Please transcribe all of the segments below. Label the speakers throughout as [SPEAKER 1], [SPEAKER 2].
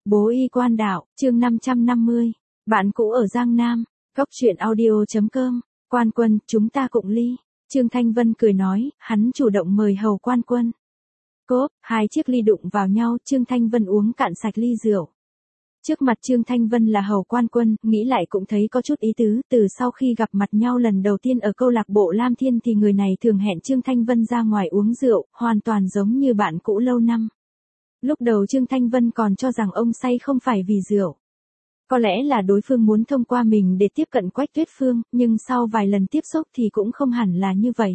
[SPEAKER 1] Bố y quan đạo, chương 550. Bạn cũ ở Giang Nam, góc truyện audio.com. Quan Quân, chúng ta cụng ly. Trương Thanh Vân cười nói, hắn chủ động mời Hầu Quan Quân. Cốp, hai chiếc ly đụng vào nhau, Trương Thanh Vân uống cạn sạch ly rượu. Trước mặt Trương Thanh Vân là Hầu Quan Quân, nghĩ lại cũng thấy có chút ý tứ, từ sau khi gặp mặt nhau lần đầu tiên ở câu lạc bộ Lam Thiên thì người này thường hẹn Trương Thanh Vân ra ngoài uống rượu, hoàn toàn giống như bạn cũ lâu năm. Lúc đầu Trương Thanh Vân còn cho rằng ông say không phải vì rượu. Có lẽ là đối phương muốn thông qua mình để tiếp cận Quách Tuyết Phương, nhưng sau vài lần tiếp xúc thì cũng không hẳn là như vậy.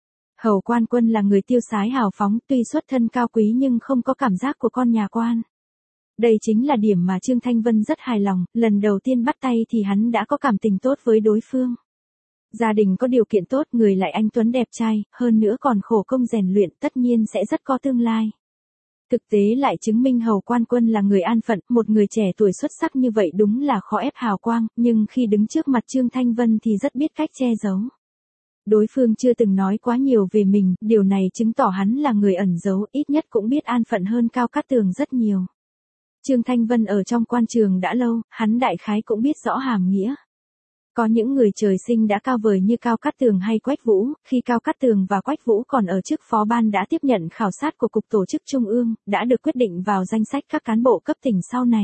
[SPEAKER 1] Hầu Quan Quân là người tiêu sái hào phóng, tuy xuất thân cao quý nhưng không có cảm giác của con nhà quan. Đây chính là điểm mà Trương Thanh Vân rất hài lòng, lần đầu tiên bắt tay thì hắn đã có cảm tình tốt với đối phương. Gia đình có điều kiện tốt, người lại anh tuấn đẹp trai, hơn nữa còn khổ công rèn luyện, tất nhiên sẽ rất có tương lai. Thực tế lại chứng minh Hầu Quan Quân là người an phận, một người trẻ tuổi xuất sắc như vậy đúng là khó ép hào quang, nhưng khi đứng trước mặt Trương Thanh Vân thì rất biết cách che giấu. Đối phương chưa từng nói quá nhiều về mình, điều này chứng tỏ hắn là người ẩn giấu, ít nhất cũng biết an phận hơn Cao Cát Tường rất nhiều. Trương Thanh Vân ở trong quan trường đã lâu, hắn đại khái cũng biết rõ hàm nghĩa. Có những người trời sinh đã cao vời như Cao Cát Tường hay Quách Vũ, khi Cao Cát Tường và Quách Vũ còn ở chức phó ban đã tiếp nhận khảo sát của Cục Tổ chức Trung ương, đã được quyết định vào danh sách các cán bộ cấp tỉnh sau này.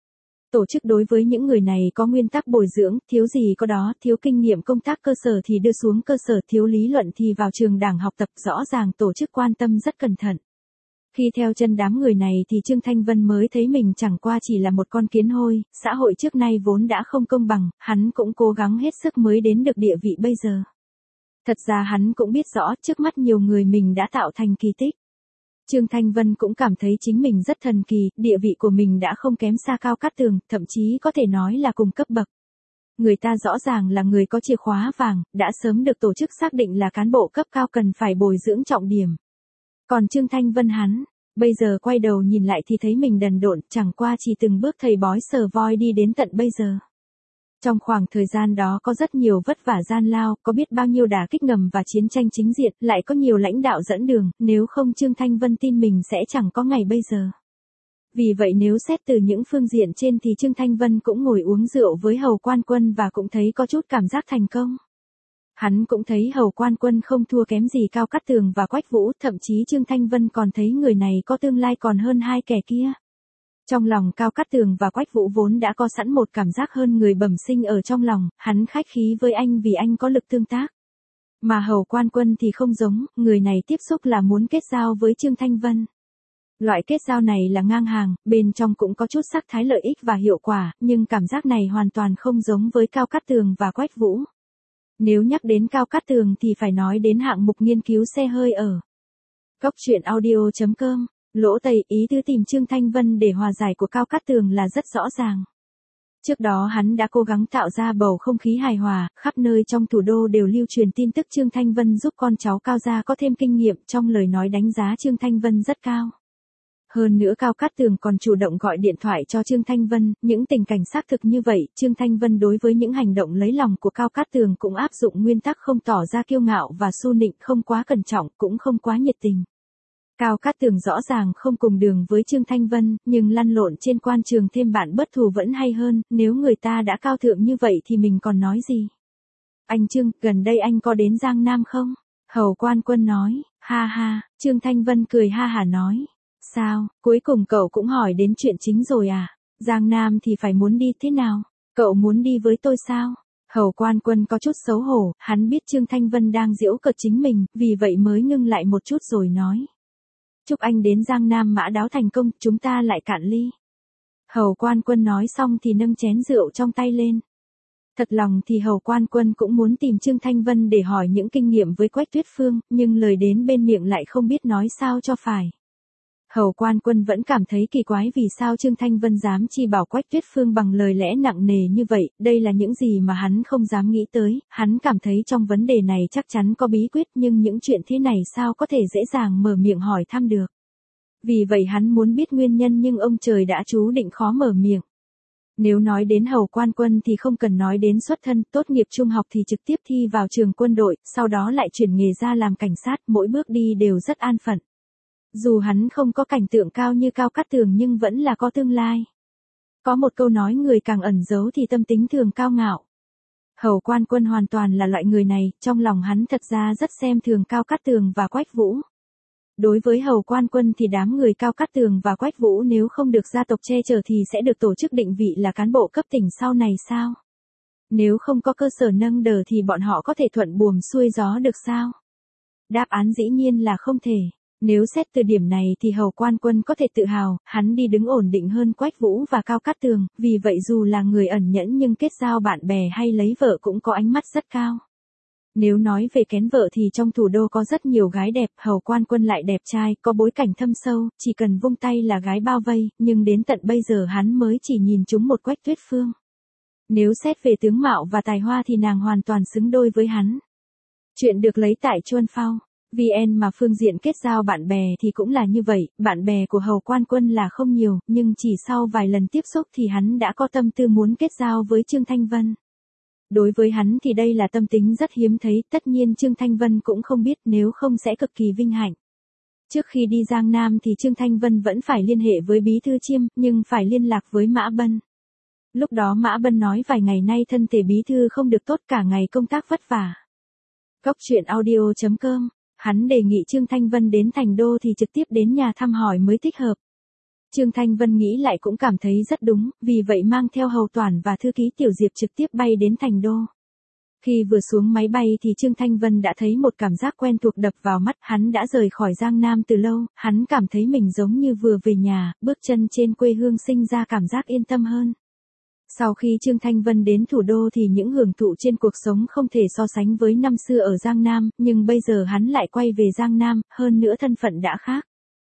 [SPEAKER 1] Tổ chức đối với những người này có nguyên tắc bồi dưỡng, thiếu gì có đó, thiếu kinh nghiệm công tác cơ sở thì đưa xuống cơ sở, thiếu lý luận thì vào trường đảng học tập, rõ ràng tổ chức quan tâm rất cẩn thận. Khi theo chân đám người này thì Trương Thanh Vân mới thấy mình chẳng qua chỉ là một con kiến hôi, xã hội trước nay vốn đã không công bằng, hắn cũng cố gắng hết sức mới đến được địa vị bây giờ. Thật ra hắn cũng biết rõ trước mắt nhiều người mình đã tạo thành kỳ tích. Trương Thanh Vân cũng cảm thấy chính mình rất thần kỳ, địa vị của mình đã không kém xa Cao Cát Tường, thậm chí có thể nói là cùng cấp bậc. Người ta rõ ràng là người có chìa khóa vàng, đã sớm được tổ chức xác định là cán bộ cấp cao cần phải bồi dưỡng trọng điểm. Còn Trương Thanh Vân hắn, bây giờ quay đầu nhìn lại thì thấy mình đần độn, chẳng qua chỉ từng bước thầy bói sờ voi đi đến tận bây giờ. Trong khoảng thời gian đó có rất nhiều vất vả gian lao, có biết bao nhiêu đả kích ngầm và chiến tranh chính diện, lại có nhiều lãnh đạo dẫn đường, nếu không Trương Thanh Vân tin mình sẽ chẳng có ngày bây giờ. Vì vậy nếu xét từ những phương diện trên thì Trương Thanh Vân cũng ngồi uống rượu với Hầu Quan Quân và cũng thấy có chút cảm giác thành công. Hắn cũng thấy Hầu Quan Quân không thua kém gì Cao Cát Tường và Quách Vũ, thậm chí Trương Thanh Vân còn thấy người này có tương lai còn hơn hai kẻ kia. Trong lòng Cao Cát Tường và Quách Vũ vốn đã có sẵn một cảm giác hơn người bẩm sinh ở trong lòng, hắn khách khí với anh vì anh có lực tương tác. Mà Hầu Quan Quân thì không giống, người này tiếp xúc là muốn kết giao với Trương Thanh Vân. Loại kết giao này là ngang hàng, bên trong cũng có chút sắc thái lợi ích và hiệu quả, nhưng cảm giác này hoàn toàn không giống với Cao Cát Tường và Quách Vũ. Nếu nhắc đến Cao Cát Tường thì phải nói đến hạng mục nghiên cứu xe hơi ở góc truyện audio.com. Lỗ Tây, ý tứ tìm Trương Thanh Vân để hòa giải của Cao Cát Tường là rất rõ ràng. Trước đó hắn đã cố gắng tạo ra bầu không khí hài hòa, khắp nơi trong thủ đô đều lưu truyền tin tức Trương Thanh Vân giúp con cháu Cao gia có thêm kinh nghiệm, trong lời nói đánh giá Trương Thanh Vân rất cao. Hơn nữa Cao Cát Tường còn chủ động gọi điện thoại cho Trương Thanh Vân, những tình cảnh xác thực như vậy, Trương Thanh Vân đối với những hành động lấy lòng của Cao Cát Tường cũng áp dụng nguyên tắc không tỏ ra kiêu ngạo và su nịnh, không quá cẩn trọng, cũng không quá nhiệt tình. Cao Cát Tường rõ ràng không cùng đường với Trương Thanh Vân, nhưng lăn lộn trên quan trường thêm bạn bất thù vẫn hay hơn, nếu người ta đã cao thượng như vậy thì mình còn nói gì. Anh Trương, gần đây anh có đến Giang Nam không? Hầu Quan Quân nói, ha ha, Trương Thanh Vân cười ha hả nói. Sao, cuối cùng cậu cũng hỏi đến chuyện chính rồi à? Giang Nam thì phải muốn đi thế nào? Cậu muốn đi với tôi sao? Hầu Quan Quân có chút xấu hổ, hắn biết Trương Thanh Vân đang giễu cợt chính mình, vì vậy mới ngưng lại một chút rồi nói. Chúc anh đến Giang Nam mã đáo thành công, chúng ta lại cạn ly. Hầu Quan Quân nói xong thì nâng chén rượu trong tay lên. Thật lòng thì Hầu Quan Quân cũng muốn tìm Trương Thanh Vân để hỏi những kinh nghiệm với Quách Tuyết Phương, nhưng lời đến bên miệng lại không biết nói sao cho phải. Hầu Quan Quân vẫn cảm thấy kỳ quái vì sao Trương Thanh Vân dám chi bảo Quách Tuyết Phương bằng lời lẽ nặng nề như vậy, đây là những gì mà hắn không dám nghĩ tới, hắn cảm thấy trong vấn đề này chắc chắn có bí quyết nhưng những chuyện thế này sao có thể dễ dàng mở miệng hỏi thăm được. Vì vậy hắn muốn biết nguyên nhân nhưng ông trời đã chú định khó mở miệng. Nếu nói đến Hầu Quan Quân thì không cần nói đến xuất thân, tốt nghiệp trung học thì trực tiếp thi vào trường quân đội, sau đó lại chuyển nghề ra làm cảnh sát, mỗi bước đi đều rất an phận. Dù hắn không có cảnh tượng cao như Cao Cát Tường nhưng vẫn là có tương lai. Có một câu nói người càng ẩn giấu thì tâm tính thường cao ngạo. Hầu Quan Quân hoàn toàn là loại người này, trong lòng hắn thật ra rất xem thường Cao Cát Tường và Quách Vũ. Đối với Hầu Quan Quân thì đám người Cao Cát Tường và Quách Vũ nếu không được gia tộc che chở thì sẽ được tổ chức định vị là cán bộ cấp tỉnh sau này sao? Nếu không có cơ sở nâng đỡ thì bọn họ có thể thuận buồm xuôi gió được sao? Đáp án dĩ nhiên là không thể. Nếu xét từ điểm này thì Hầu Quan Quân có thể tự hào, hắn đi đứng ổn định hơn Quách Vũ và Cao Cát Tường, vì vậy dù là người ẩn nhẫn nhưng kết giao bạn bè hay lấy vợ cũng có ánh mắt rất cao. Nếu nói về kén vợ thì trong thủ đô có rất nhiều gái đẹp, Hầu Quan Quân lại đẹp trai, có bối cảnh thâm sâu, chỉ cần vung tay là gái bao vây, nhưng đến tận bây giờ hắn mới chỉ nhìn trúng một Quách Tuyết Phương. Nếu xét về tướng mạo và tài hoa thì nàng hoàn toàn xứng đôi với hắn. Chuyện được lấy tại Chuân Phao. VN mà phương diện kết giao bạn bè thì cũng là như vậy, bạn bè của Hầu Quan Quân là không nhiều, nhưng chỉ sau vài lần tiếp xúc thì hắn đã có tâm tư muốn kết giao với Trương Thanh Vân. Đối với hắn thì đây là tâm tính rất hiếm thấy, tất nhiên Trương Thanh Vân cũng không biết, nếu không sẽ cực kỳ vinh hạnh. Trước khi đi Giang Nam thì Trương Thanh Vân vẫn phải liên hệ với Bí Thư Chiêm, nhưng phải liên lạc với Mã Bân. Lúc đó Mã Bân nói vài ngày nay thân thể Bí Thư không được tốt, cả ngày công tác vất vả. Cốc truyện audio.com. Hắn đề nghị Trương Thanh Vân đến Thành Đô thì trực tiếp đến nhà thăm hỏi mới thích hợp. Trương Thanh Vân nghĩ lại cũng cảm thấy rất đúng, vì vậy mang theo Hầu Toản và thư ký Tiểu Diệp trực tiếp bay đến Thành Đô. Khi vừa xuống máy bay thì Trương Thanh Vân đã thấy một cảm giác quen thuộc đập vào mắt, hắn đã rời khỏi Giang Nam từ lâu, hắn cảm thấy mình giống như vừa về nhà, bước chân trên quê hương sinh ra cảm giác yên tâm hơn. Sau khi Trương Thanh Vân đến thủ đô thì những hưởng thụ trên cuộc sống không thể so sánh với năm xưa ở Giang Nam, nhưng bây giờ hắn lại quay về Giang Nam, hơn nữa thân phận đã khác.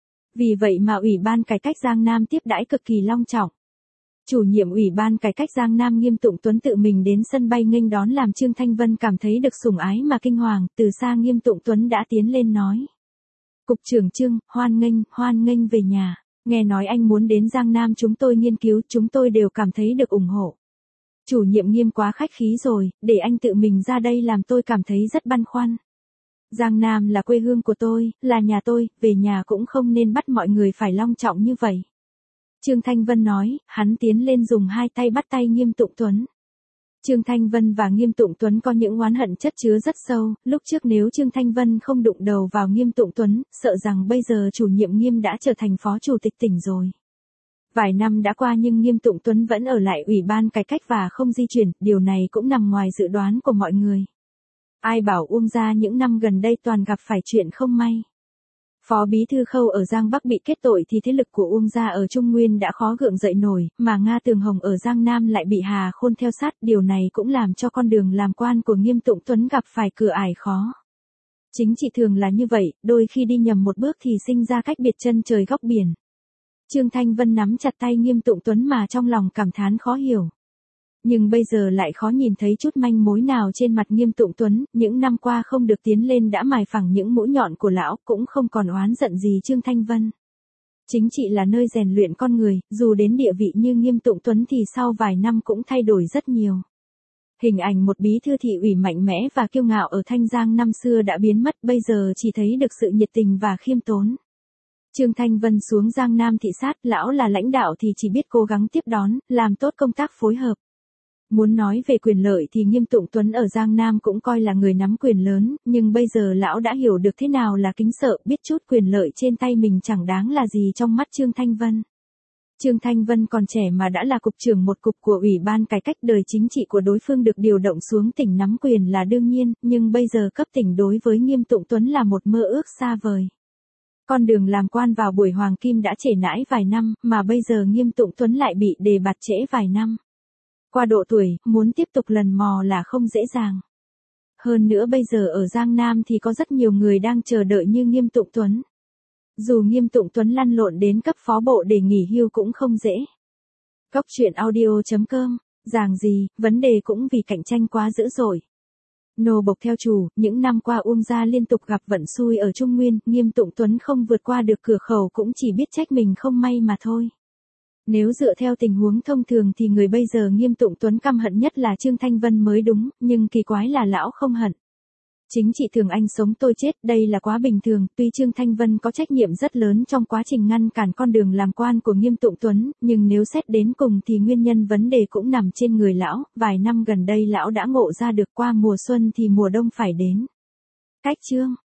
[SPEAKER 1] Vì vậy mà Ủy ban Cải cách Giang Nam tiếp đãi cực kỳ long trọng. Chủ nhiệm Ủy ban Cải cách Giang Nam Nghiêm Tụng Tuấn tự mình đến sân bay nghênh đón làm Trương Thanh Vân cảm thấy được sủng ái mà kinh hoàng, từ xa Nghiêm Tụng Tuấn đã tiến lên nói. Cục trưởng Trương, hoan nghênh về nhà. Nghe nói anh muốn đến Giang Nam chúng tôi nghiên cứu, chúng tôi đều cảm thấy được ủng hộ. Chủ nhiệm Nghiêm quá khách khí rồi, để anh tự mình ra đây làm tôi cảm thấy rất băn khoăn. Giang Nam là quê hương của tôi, là nhà tôi, về nhà cũng không nên bắt mọi người phải long trọng như vậy. Trương Thanh Vân nói, hắn tiến lên dùng hai tay bắt tay Nghiêm Tụng Tuấn. Trương Thanh Vân và Nghiêm Tụng Tuấn có những oán hận chất chứa rất sâu, lúc trước nếu Trương Thanh Vân không đụng đầu vào Nghiêm Tụng Tuấn, sợ rằng bây giờ chủ nhiệm Nghiêm đã trở thành phó chủ tịch tỉnh rồi. Vài năm đã qua nhưng Nghiêm Tụng Tuấn vẫn ở lại Ủy ban Cải cách và không di chuyển, điều này cũng nằm ngoài dự đoán của mọi người. Ai bảo Uông gia những năm gần đây toàn gặp phải chuyện không may. Phó Bí Thư Khâu ở Giang Bắc bị kết tội thì thế lực của Uông gia ở Trung Nguyên đã khó gượng dậy nổi, mà Nga Tường Hồng ở Giang Nam lại bị Hà Khôn theo sát, điều này cũng làm cho con đường làm quan của Nghiêm Tụng Tuấn gặp phải cửa ải khó. Chính trị thường là như vậy, đôi khi đi nhầm một bước thì sinh ra cách biệt chân trời góc biển. Trương Thanh Vân nắm chặt tay Nghiêm Tụng Tuấn mà trong lòng cảm thán khó hiểu. Nhưng bây giờ lại khó nhìn thấy chút manh mối nào trên mặt Nghiêm Tụng Tuấn, những năm qua không được tiến lên đã mài phẳng những mũi nhọn của lão, cũng không còn oán giận gì Trương Thanh Vân. Chính trị là nơi rèn luyện con người, dù đến địa vị như Nghiêm Tụng Tuấn thì sau vài năm cũng thay đổi rất nhiều. Hình ảnh một bí thư thị ủy mạnh mẽ và kiêu ngạo ở Thanh Giang năm xưa đã biến mất, bây giờ chỉ thấy được sự nhiệt tình và khiêm tốn. Trương Thanh Vân xuống Giang Nam thị sát, lão là lãnh đạo thì chỉ biết cố gắng tiếp đón, làm tốt công tác phối hợp. Muốn nói về quyền lợi thì Nghiêm Tụng Tuấn ở Giang Nam cũng coi là người nắm quyền lớn, nhưng bây giờ lão đã hiểu được thế nào là kính sợ, biết chút quyền lợi trên tay mình chẳng đáng là gì trong mắt Trương Thanh Vân. Trương Thanh Vân còn trẻ mà đã là cục trưởng một cục của Ủy ban Cải cách, đời chính trị của đối phương được điều động xuống tỉnh nắm quyền là đương nhiên, nhưng bây giờ cấp tỉnh đối với Nghiêm Tụng Tuấn là một mơ ước xa vời. Con đường làm quan vào buổi hoàng kim đã trễ nãi vài năm, mà bây giờ Nghiêm Tụng Tuấn lại bị đề bạt trễ vài năm. Qua độ tuổi, muốn tiếp tục lần mò là không dễ dàng. Hơn nữa bây giờ ở Giang Nam thì có rất nhiều người đang chờ đợi như Nghiêm Tụng Tuấn. Dù Nghiêm Tụng Tuấn lăn lộn đến cấp phó bộ để nghỉ hưu cũng không dễ. Cốc truyện audio.com, giảng gì, vấn đề cũng vì cạnh tranh quá dữ dội. Nô bộc theo chủ, những năm qua Uông gia liên tục gặp vận xui ở Trung Nguyên, Nghiêm Tụng Tuấn không vượt qua được cửa khẩu cũng chỉ biết trách mình không may mà thôi. Nếu dựa theo tình huống thông thường thì người bây giờ Nghiêm Tụng Tuấn căm hận nhất là Trương Thanh Vân mới đúng, nhưng kỳ quái là lão không hận. Chính trị thường anh sống tôi chết, đây là quá bình thường, tuy Trương Thanh Vân có trách nhiệm rất lớn trong quá trình ngăn cản con đường làm quan của Nghiêm Tụng Tuấn, nhưng nếu xét đến cùng thì nguyên nhân vấn đề cũng nằm trên người lão, vài năm gần đây lão đã ngộ ra được qua mùa xuân thì mùa đông phải đến. Cách Trương